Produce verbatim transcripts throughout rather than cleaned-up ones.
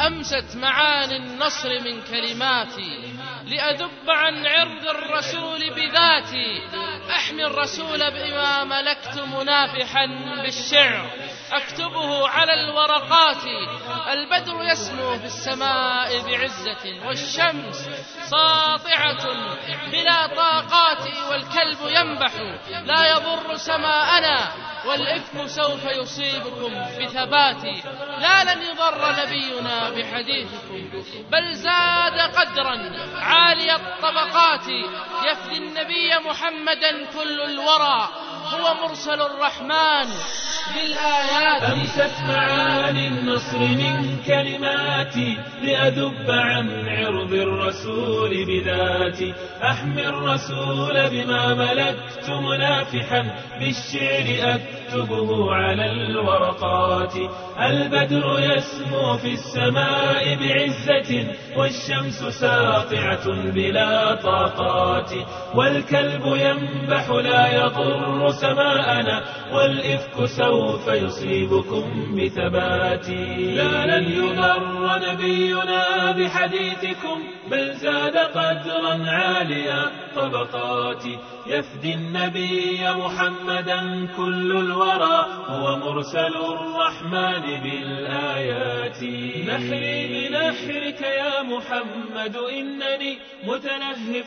أمست معاني النصر من كلماتي لأذب عن عرض الرسول بذاتي. أحمي الرسول بما ملكت منافحا بالشعر أكتبه على الورقات. البدر يسمو في السماء بعزة والشمس ساطعة بلا طاقات. والكلب ينبح لا يضر سماءنا والإفك سوف يصيبكم بثبات. لا لن يضر نبينا بحديثكم بل زاد قدرا عالي الطبقات. يفدي النبي محمدا كل الورى هو مرسل الرحمن بالآيات. أمست معاني النصر من كلماتي لأذب عن عرض الرسول بذاتي. أحمي الرسول بما ملكت منافحا بالشعر أكتبه على الورقات. البدر يسمو في السماء بعزة والشمس ساطعة بلا طاقات. والكلب ينبح لا يضر سماءنا والإفك سوف يصيبكم بثبات. لا لن يضر نبينا بحديثكم بل زاد قدرا عاليا طبقات. يفدي النبي محمدا كل الورى هو مرسل الرحمن بالآيات. نحري بنحرك يا محمد إنني متلهف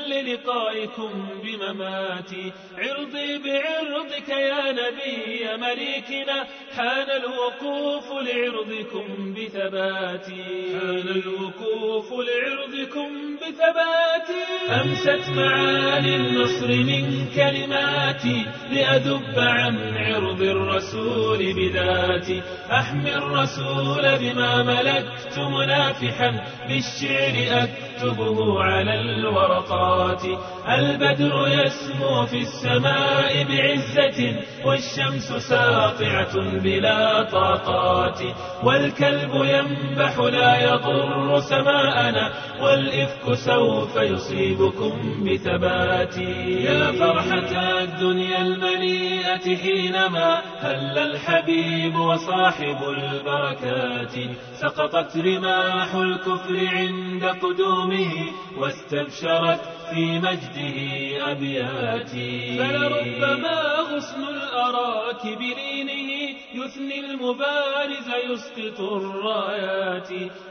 للقائكم بمماتي. عرضي بعرضك يا نبي مليكنا حان الوقوف لعرضكم بثباتي. حان الوقوف لعرضكم بثباتي. أمست معاني النصر من كلماتي لأذب عن عرض الرسول بذاتي. أحمي الرسول بما ملكت منافحا بالشعر أكتبه على الورقات. البدر يسمو في السماء بعزة والشمس ساطعة بلا طاقات. والكلب ينبح لا يضر سماءنا والإفك سوف يصيبكم بثبات. يا فرحة الدنيا المليئة حينما هل الحبيب وصاحب البركات. سقطت رماح الكفر عند قدومه واستبشرت في مجده أبياتي. فلربما غصن الأراك برينه يثني المبارز يسقط الرايات.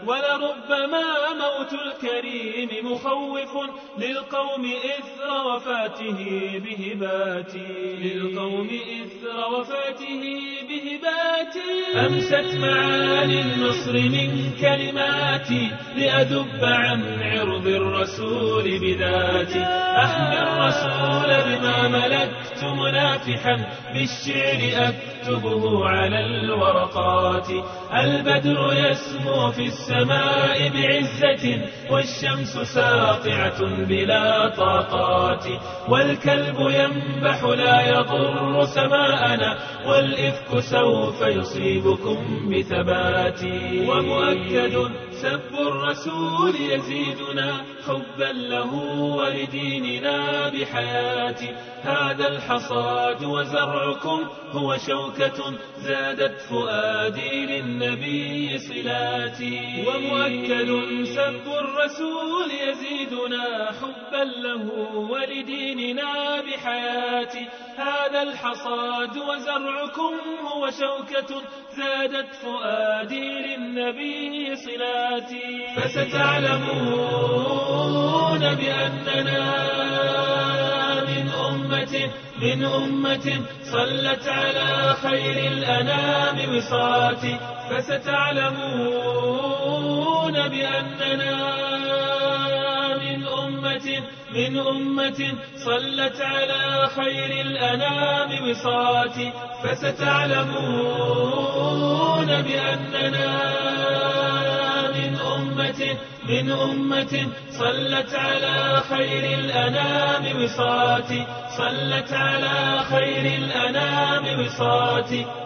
ولربما موت الكريم مخوف للقوم إثر وفاته بهباتي. للقوم إثر وفاته بهباتي. أمست معاني النصر من كلماتي لأذب عن عرض الرسول بذاتي. أحمي الرسول بما ملكت منافحا بالشعر أكتبه على الورقات. البدر يسمو في السماء بعزة والشمس ساطعة بلا طاقات. والكلب ينبح لا يضر سماءنا والإفك سوف يصيبكم بثبات. ومؤكد سب الرسول يزيدنا حبا له ولديننا بحياتي. هذا الحصاد وزرعكم هو شوكة زادت فؤادي للنبي صلاتي. ومؤكد سب الرسول يزيدنا حبا له ولديننا بحياتي. هذا الحصاد وزرعكم هو شوكة زادت فؤادي للنبي صلاتي. فستعلمون بأننا من أمة من أمة صلت على خير الأنام وصاتي. فستعلمون بأننا من أمة من أمة صلت على خير الأنام وصاتي. فستعلمون بأننا من أمة من أمة صلت على خير الأنام وصاتي. صلت على خير الأنام وصاتي.